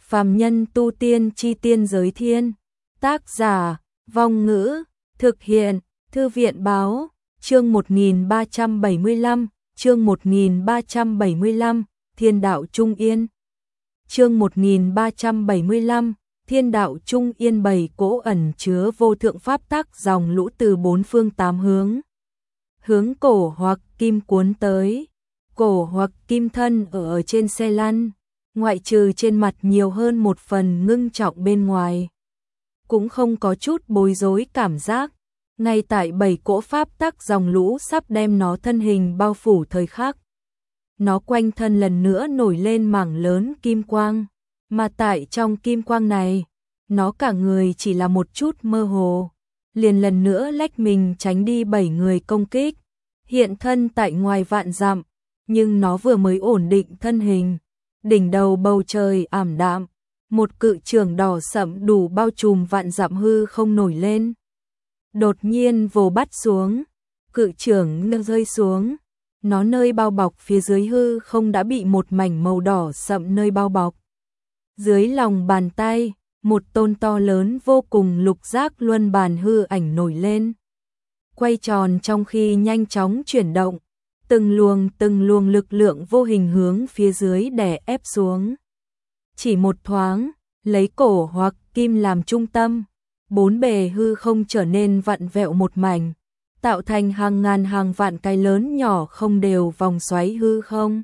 Phàm nhân tu tiên chi tiên giới thiên. Tác giả, Vong Ngữ, thực hiện, Thư viện báo, chương 1375, chương 1375, Thiên đạo Trung Yên. Chương 1375, Thiên đạo Trung Yên, 7 cỗ ẩn chứa vô thượng pháp tắc dòng lũ từ bốn phương tám hướng. Hướng Cổ Hoặc Kim cuốn tới. Cổ Hoặc Kim thân ở trên xe lăn, ngoại trừ trên mặt nhiều hơn một phần ngưng trọng bên ngoài, cũng không có chút bối rối cảm giác. Ngay tại 7 cỗ pháp tắc dòng lũ sắp đem nó thân hình bao phủ thời khắc, nó quanh thân lần nữa nổi lên mảng lớn kim quang, mà tại trong kim quang này, nó cả người chỉ là một chút mơ hồ, liền lần nữa lách mình tránh đi 7 người công kích, hiện thân tại ngoài vạn dặm, nhưng nó vừa mới ổn định thân hình, đỉnh đầu bầu trời ảm đạm, một cự chưởng đỏ sẫm đủ bao trùm vạn dặm hư không nổi lên. Đột nhiên vồ bắt xuống, cự chưởng rơi xuống, nó nơi bao bọc phía dưới hư không đã bị một mảnh màu đỏ sẫm nơi bao bọc. Dưới lòng bàn tay, một tôn to lớn vô cùng lục giác luân bàn hư ảnh nổi lên, quay tròn trong khi nhanh chóng chuyển động, từng luồng lực lượng vô hình hướng phía dưới đè ép xuống. Chỉ một thoáng, lấy Cổ Hoặc Kim làm trung tâm, bốn bề hư không trở nên vặn vẹo một mảnh, tạo thành hàng ngàn hàng vạn cái lớn nhỏ không đều vòng xoáy hư không.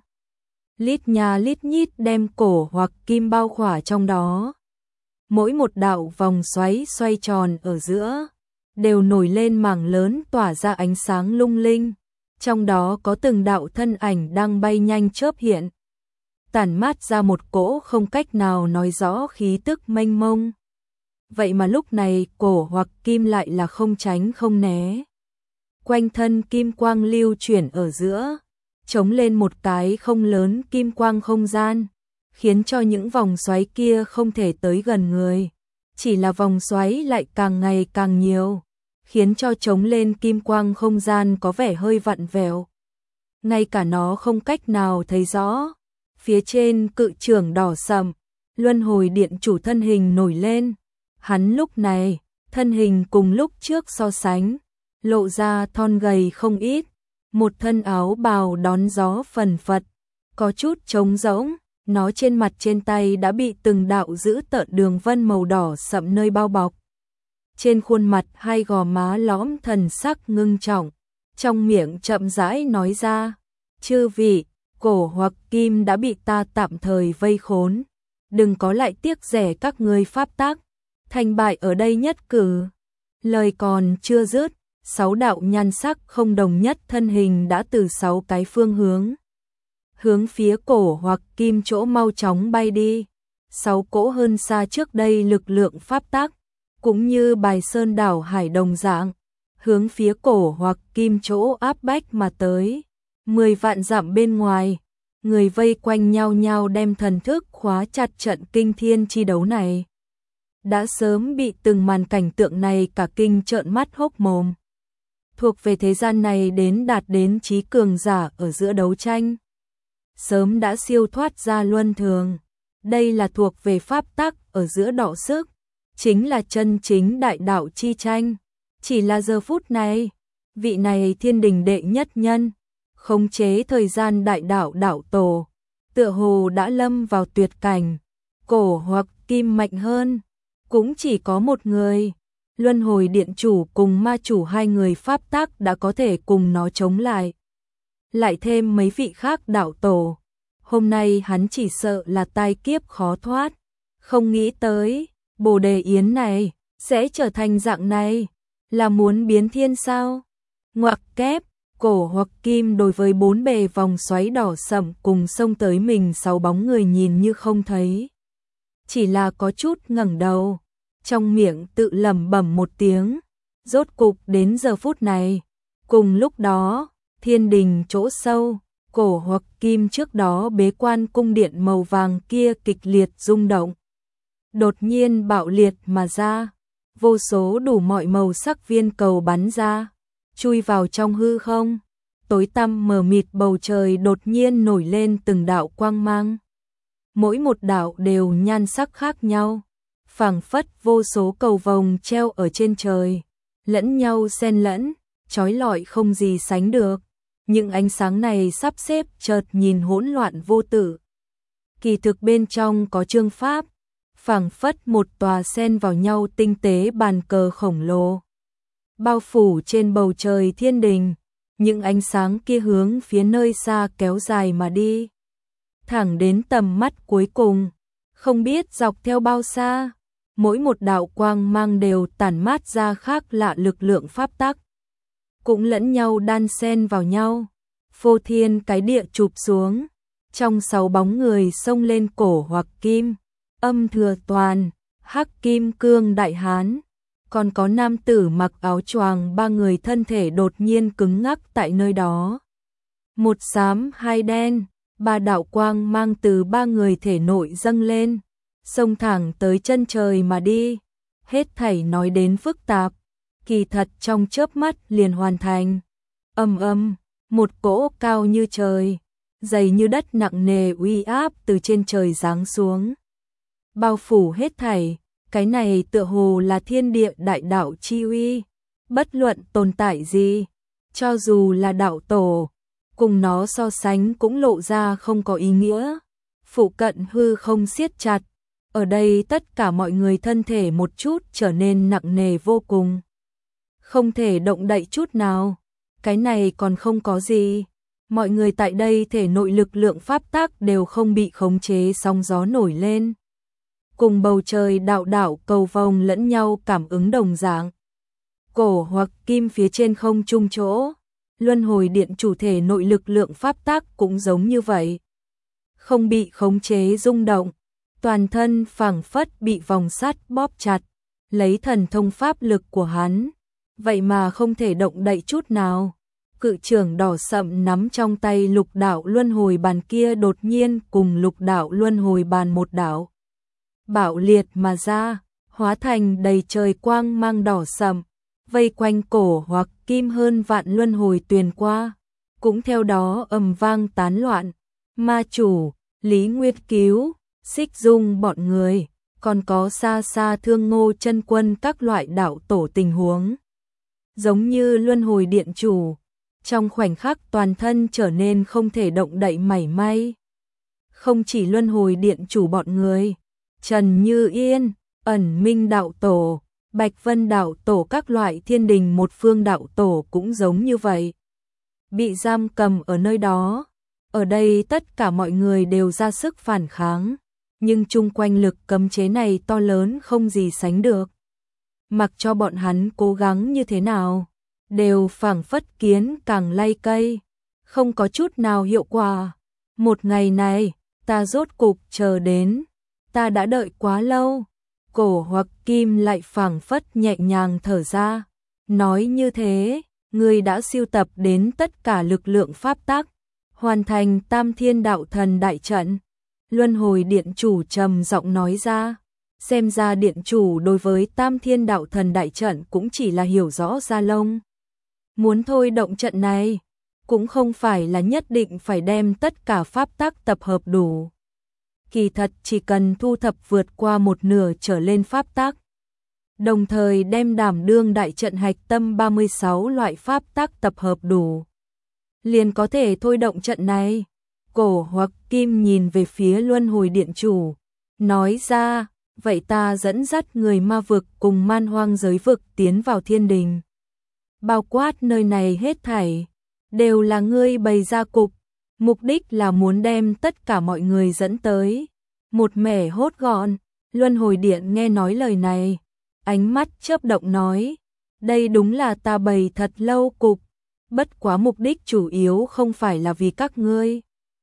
Lít nha lít nhít đem Cổ Hoặc Kim bao khỏa trong đó. Mỗi một đạo vòng xoáy xoay tròn ở giữa, đều nổi lên mảng lớn tỏa ra ánh sáng lung linh. Trong đó có từng đạo thân ảnh đang bay nhanh chớp hiện, tản mát ra một cỗ không cách nào nói rõ khí tức mênh mông. Vậy mà lúc này Cổ Hoặc Kim lại là không tránh không né. Quanh thân kim quang lưu chuyển ở giữa, chống lên một cái không lớn kim quang không gian, khiến cho những vòng xoáy kia không thể tới gần người. Chỉ là vòng xoáy lại càng ngày càng nhiều, khiến cho chống lên kim quang không gian có vẻ hơi vặn vẹo. Ngay cả nó không cách nào thấy rõ. Phía trên cự chưởng đỏ sẫm, Luân Hồi Điện chủ thân hình nổi lên. Hắn lúc này, thân hình cùng lúc trước so sánh, lộ ra thon gầy không ít, một thân áo bào đón gió phần phật, có chút trống rỗng, nó trên mặt trên tay đã bị từng đạo dữ tợn đường vân màu đỏ sẫm nơi bao bọc. Trên khuôn mặt hai gò má lõm thần sắc ngưng trọng, trong miệng chậm rãi nói ra, chư vị, Cổ Hoặc Kim đã bị ta tạm thời vây khốn, đừng có lại tiếc rẻ các ngươi pháp tắc, thành bại ở đây nhất cử. Lời còn chưa dứt, 6 đạo nhan sắc không đồng nhất thân hình đã từ 6 cái phương hướng phía Cổ Hoặc Kim chỗ mau chóng bay đi. 6 cỗ hơn xa trước đây lực lượng pháp tắc, cũng như bài sơn đảo hải đồng dạng, hướng phía Cổ Hoặc Kim chỗ áp bách mà tới. 10 vạn dặm bên ngoài, người vây quanh nhau nhau đem thần thức khóa chặt trận kinh thiên chi đấu này. Đã sớm bị từng màn cảnh tượng này cả kinh trợn mắt hốc mồm. Thuộc về thế gian này đến đạt đến trí cường giả ở giữa đấu tranh, sớm đã siêu thoát ra luân thường. Đây là thuộc về pháp tắc ở giữa đọ sức, chính là chân chính đại đạo chi tranh. Chỉ là giờ phút này, vị này thiên đình đệ nhất nhân, khống chế thời gian đại đạo đạo tổ, tựa hồ đã lâm vào tuyệt cảnh. Cổ Hoặc Kim mạnh hơn, cũng chỉ có một người. Luân Hồi Điện chủ cùng ma chủ hai người pháp tắc đã có thể cùng nó chống lại. Lại thêm mấy vị khác đạo tổ, hôm nay hắn chỉ sợ là tai kiếp khó thoát. Không nghĩ tới, Bồ Đề Yến này sẽ trở thành dạng này, là muốn biến thiên sao? Ngoặc kép, Cổ Hoặc Kim đối với bốn bề vòng xoáy đỏ sẫm cùng xông tới mình 6 bóng người nhìn như không thấy, chỉ là có chút ngẩng đầu, trong miệng tự lẩm bẩm một tiếng. Rốt cục đến giờ phút này, cùng lúc đó, thiên đình chỗ sâu, Cổ Hoặc Kim trước đó bế quan cung điện màu vàng kia kịch liệt rung động, đột nhiên bạo liệt mà ra, vô số đủ mọi màu sắc viên cầu bắn ra, chui vào trong hư không. Tối tăm mờ mịt bầu trời đột nhiên nổi lên từng đạo quang mang. mỗi một đạo đều nhan sắc khác nhau, phảng phất vô số cầu vồng treo ở trên trời, lẫn nhau xen lẫn, chói lọi không gì sánh được. Những ánh sáng này sắp xếp chợt nhìn hỗn loạn vô tử. Kỳ thực bên trong có chương pháp, phảng phất một tòa xen vào nhau tinh tế bàn cờ khổng lồ, bao phủ trên bầu trời thiên đình. Những ánh sáng kia hướng phía nơi xa kéo dài mà đi, thẳng đến tầm mắt cuối cùng, không biết dọc theo bao xa, mỗi một đạo quang mang đều tản mát ra khác lạ lực lượng pháp tắc, cũng lẫn nhau đan xen vào nhau, phô thiên cái địa chụp xuống. Trong 6 bóng người xông lên cổ hoặc kim, Âm Thừa Toàn, Hắc Kim Cương Đại Hán, còn có nam tử mặc áo choàng, 3 người thân thể đột nhiên cứng ngắc tại nơi đó. Một xám hai đen, 3 đạo quang mang từ 3 người thể nội dâng lên, xông thẳng tới chân trời mà đi. Hết thảy nói đến phức tạp, kỳ thật trong chớp mắt liền hoàn thành. Một cỗ cao như trời, dày như đất nặng nề uy áp từ trên trời giáng xuống, bao phủ hết thảy. Cái này tựa hồ là thiên địa đại đạo chi uy, bất luận tồn tại gì, cho dù là đạo tổ, cùng nó so sánh cũng lộ ra không có ý nghĩa. Phụ cận hư không siết chặt, ở đây tất cả mọi người thân thể một chút trở nên nặng nề vô cùng, không thể động đậy chút nào. Cái này còn không có gì, mọi người tại đây thể nội lực lượng pháp tắc đều không bị khống chế, sóng gió nổi lên, cùng bầu trời đạo đạo cầu vồng lẫn nhau cảm ứng đồng dạng. Cổ hoặc kim phía trên không trung chỗ, luân hồi điện chủ thể nội lực lượng pháp tắc cũng giống như vậy, không bị khống chế rung động, toàn thân phảng phất bị vòng sắt bóp chặt, lấy thần thông pháp lực của hắn, vậy mà không thể động đậy chút nào. Cự trưởng đỏ sậm nắm trong tay lục đạo luân hồi bàn kia đột nhiên cùng lục đạo luân hồi bàn một đạo bạo liệt mà ra, hóa thành đầy trời quang mang đỏ sậm, vây quanh cổ hoặc kim hơn vạn luân hồi tuyền qua, cũng theo đó ầm vang tán loạn. Ma chủ, Lý Nguyệt Cứu, Xích Dung bọn người, còn có xa xa Thương Ngô chân quân các loại đạo tổ tình huống, giống như luân hồi điện chủ, trong khoảnh khắc toàn thân trở nên không thể động đậy mảy may. Không chỉ luân hồi điện chủ bọn người, Trần Như Yên, Ẩn Minh đạo tổ, Bạch Vân đạo tổ, các loại thiên đình một phương đạo tổ cũng giống như vậy, bị giam cầm ở nơi đó. Ở đây tất cả mọi người đều ra sức phản kháng, nhưng chung quanh lực cấm chế này to lớn không gì sánh được. Mặc cho bọn hắn cố gắng như thế nào, đều phảng phất kiến càng lay cây, không có chút nào hiệu quả. Một ngày này, ta rốt cục chờ đến, ta đã đợi quá lâu. Cổ hoặc kim lại phảng phất nhẹ nhàng thở ra, nói như thế, ngươi đã sưu tập đến tất cả lực lượng pháp tắc, hoàn thành Tam Thiên Đạo Thần đại trận. Luân hồi điện chủ trầm giọng nói ra, xem ra điện chủ đối với Tam Thiên Đạo Thần đại trận cũng chỉ là hiểu rõ ra lông. Muốn thôi động trận này, cũng không phải là nhất định phải đem tất cả pháp tắc tập hợp đủ. Kỳ thật chỉ cần thu thập vượt qua một nửa trở lên pháp tắc, đồng thời đem đảm đương đại trận hạch tâm 36 loại pháp tắc tập hợp đủ, liền có thể thôi động trận này. Cổ hoặc kim nhìn về phía luân hồi điện chủ, nói ra, vậy ta dẫn dắt người ma vực cùng man hoang giới vực tiến vào thiên đình. Bao quát nơi này hết thảy, đều là ngươi bày ra cục, mục đích là muốn đem tất cả mọi người dẫn tới một mẻ hốt gọn. Luân hồi điện nghe nói lời này, ánh mắt chớp động nói, đây đúng là ta bày thật lâu cục, bất quá mục đích chủ yếu không phải là vì các ngươi,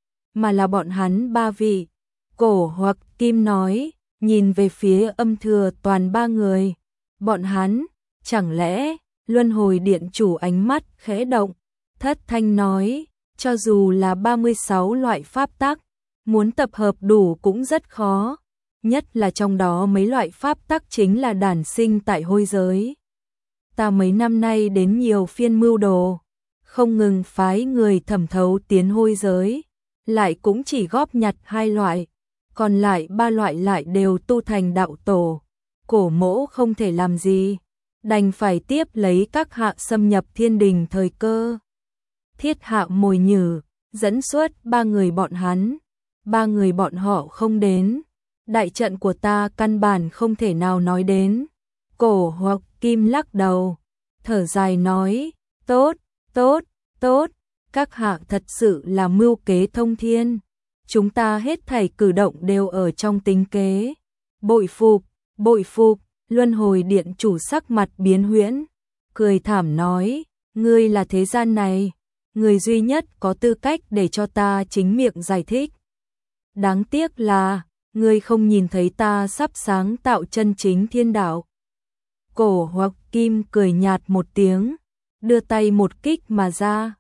mà là bọn hắn 3 vị. Cổ hoặc kim nói, nhìn về phía Âm Thừa Toàn 3 người, bọn hắn, chẳng lẽ? Luân hồi điện chủ ánh mắt khẽ động, thất thanh nói, cho dù là 36 loại pháp tắc, muốn tập hợp đủ cũng rất khó, nhất là trong đó mấy loại pháp tắc chính là đản sinh tại hôi giới. Ta mấy năm nay đến nhiều phiên mưu đồ, không ngừng phái người thẩm thấu tiến hôi giới, lại cũng chỉ góp nhặt 2 loại, còn lại ba loại lại đều tu thành đạo tổ. Cổ Mỗ không thể làm gì, đành phải tiếp lấy các hạ xâm nhập thiên đình thời cơ. Thiết Hạo mồi nhử, dẫn xuất ba người bọn hắn, ba người bọn họ không đến, đại trận của ta căn bản không thể nào nói đến. Cổ Hoặc Kim lắc đầu, thở dài nói, tốt, tốt, tốt, các hạ thật sự là mưu kế thông thiên. Chúng ta hết thảy cử động đều ở trong tính kế. Bội phục, Luân Hồi Điện chủ sắc mặt biến huyễn, cười thảm nói, ngươi là thế gian này, người duy nhất có tư cách để cho ta chính miệng giải thích. Đáng tiếc là, ngươi không nhìn thấy ta sắp sáng tạo chân chính thiên đạo. Cổ Hoặc Kim cười nhạt một tiếng, đưa tay một kích mà ra.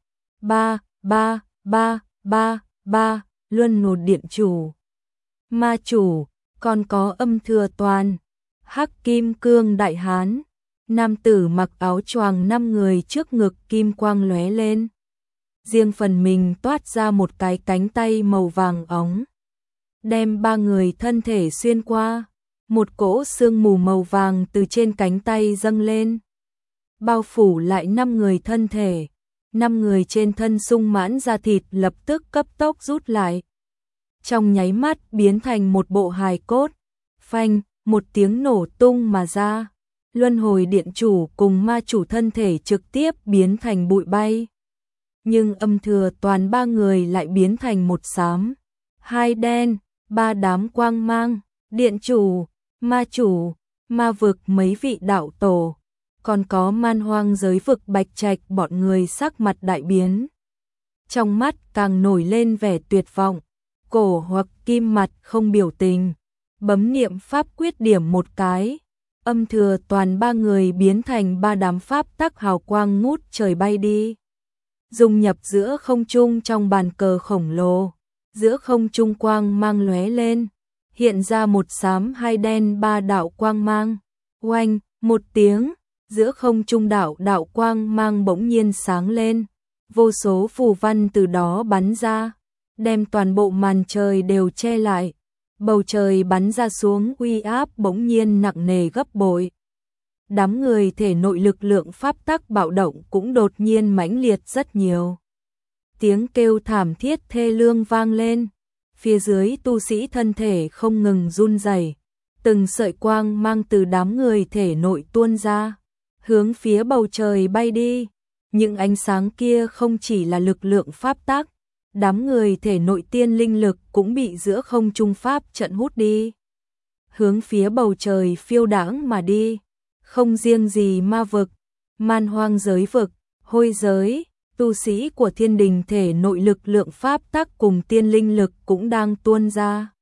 Ba, Luân Hồi Điện chủ, ma chủ, còn có Âm Thừa Toàn, Hắc Kim Cương Đại Hán. Nam tử mặc áo choàng 5 người trước ngực kim quang lóe lên. Riêng phần mình toát ra một cái cánh tay màu vàng óng, đem ba người thân thể xuyên qua. Một cỗ sương mù màu vàng từ trên cánh tay dâng lên, bao phủ lại 5 người thân thể. 5 người trên thân sung mãn da thịt lập tức cấp tốc rút lại, trong nháy mắt biến thành một bộ hài cốt. Phanh, một tiếng nổ tung mà ra. Luân Hồi Điện chủ cùng ma chủ thân thể trực tiếp biến thành bụi bay. Nhưng Âm Thừa Toàn ba người lại biến thành một xám, hai đen, ba đám quang mang. Điện chủ, ma chủ, ma vực mấy vị đạo tổ, còn có Man Hoang giới vực Bạch Trạch bọn người sắc mặt đại biến. Trong mắt càng nổi lên vẻ tuyệt vọng. Cổ Hoặc Kim mặt không biểu tình, bấm niệm pháp quyết điểm một cái. Âm Thừa Toàn ba người biến thành ba đám pháp tắc hào quang ngút trời bay đi, dung nhập giữa không trung trong bàn cờ khổng lồ. Giữa không trung quang mang lóe lên, hiện ra một xám hai đen ba đạo quang mang. Oanh, một tiếng, giữa không trung đạo quang mang bỗng nhiên sáng lên, vô số phù văn từ đó bắn ra, đem toàn bộ màn trời đều che lại. Bầu trời bắn ra xuống uy áp bỗng nhiên nặng nề gấp bội. Đám người thể nội lực lượng pháp tắc bạo động cũng đột nhiên mãnh liệt rất nhiều. Tiếng kêu thảm thiết thê lương vang lên, phía dưới tu sĩ thân thể không ngừng run rẩy, từng sợi quang mang từ đám người thể nội tuôn ra, hướng phía bầu trời bay đi. Những ánh sáng kia không chỉ là lực lượng pháp tắc, đám người thể nội tiên linh lực cũng bị giữa không trung pháp trận hút đi, hướng phía bầu trời phiêu đãng mà đi. Không riêng gì ma vực, Man Hoang giới vực, Hôi giới, tu sĩ của thiên đình thể nội lực lượng pháp tắc cùng tiên linh lực cũng đang tuôn ra,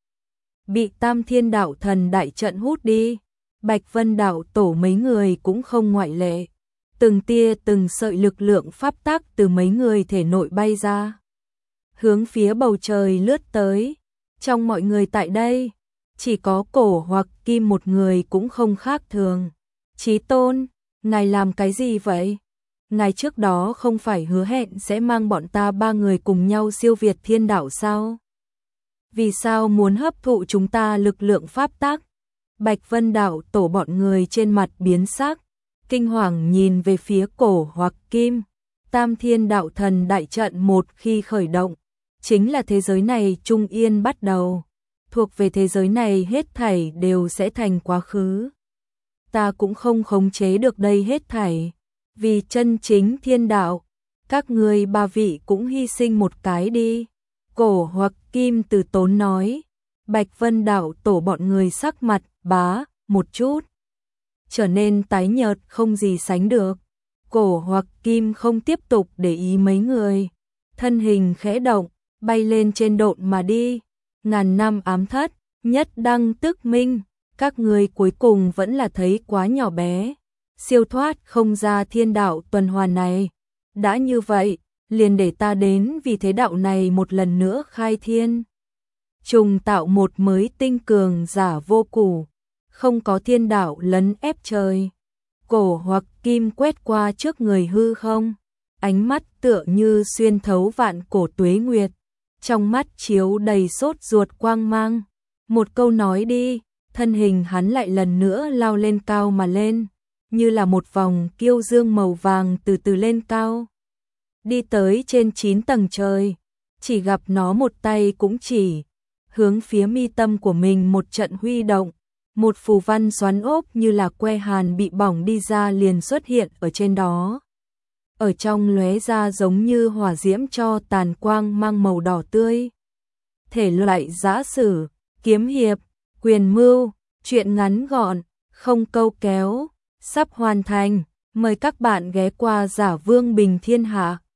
bị Tam Thiên Đạo Thần đại trận hút đi. Bạch Vân đạo tổ mấy người cũng không ngoại lệ, từng tia từng sợi lực lượng pháp tắc từ mấy người thể nội bay ra, hướng phía bầu trời lướt tới. Trong mọi người tại đây, chỉ có Cổ Hoặc Kim một người cũng không khác thường. Chí Tôn, ngài làm cái gì vậy? Ngài trước đó không phải hứa hẹn sẽ mang bọn ta ba người cùng nhau siêu việt thiên đạo sao? Vì sao muốn hấp thụ chúng ta lực lượng pháp tắc? Bạch Vân đạo tổ bọn người trên mặt biến sắc, kinh hoàng nhìn về phía Cổ Hoặc Kim. Tam Thiên Đạo Thần đại trận một khi khởi động, chính là thế giới này trung yên bắt đầu. Thuộc về thế giới này hết thảy đều sẽ thành quá khứ. Ta cũng không khống chế được đây hết thảy. Vì chân chính thiên đạo, các ngươi ba vị cũng hy sinh một cái đi. Cổ Hoặc Kim từ tốn nói. Bạch Vân đạo tổ bọn người sắc mặt bá một chút, trở nên tái nhợt không gì sánh được. Cổ Hoặc Kim không tiếp tục để ý mấy người, thân hình khẽ động, bay lên trên độn mà đi. Ngàn năm ám thất, nhất đăng tức minh, các ngươi cuối cùng vẫn là thấy quá nhỏ bé, siêu thoát không ra thiên đạo tuần hoàn này. Đã như vậy, liền để ta đến vì thế đạo này một lần nữa khai thiên, trùng tạo một mới tinh cường giả vô củ, không có thiên đạo lấn ép trời. Cổ Hoặc Kim quét qua trước người hư không, ánh mắt tựa như xuyên thấu vạn cổ tuế nguyệt, trong mắt chiếu đầy sốt ruột quang mang. Một câu nói đi, thân hình hắn lại lần nữa lao lên cao mà lên, như là một vòng kiêu dương màu vàng từ từ lên cao. Đi tới trên 9 tầng trời, chỉ gặp nó một tay cũng chỉ hướng phía mi tâm của mình một trận huy động, một phù văn xoắn ốc như là que hàn bị bỏng đi ra liền xuất hiện ở trên đó. Ở trong lóe ra giống như hỏa diễm cho tàn quang mang màu đỏ tươi. Thể loại giã sử, kiếm hiệp, quyền mưu, truyện ngắn gọn, không câu kéo, sắp hoàn thành. Mời các bạn ghé qua Giả Vương Bình Thiên Hạ.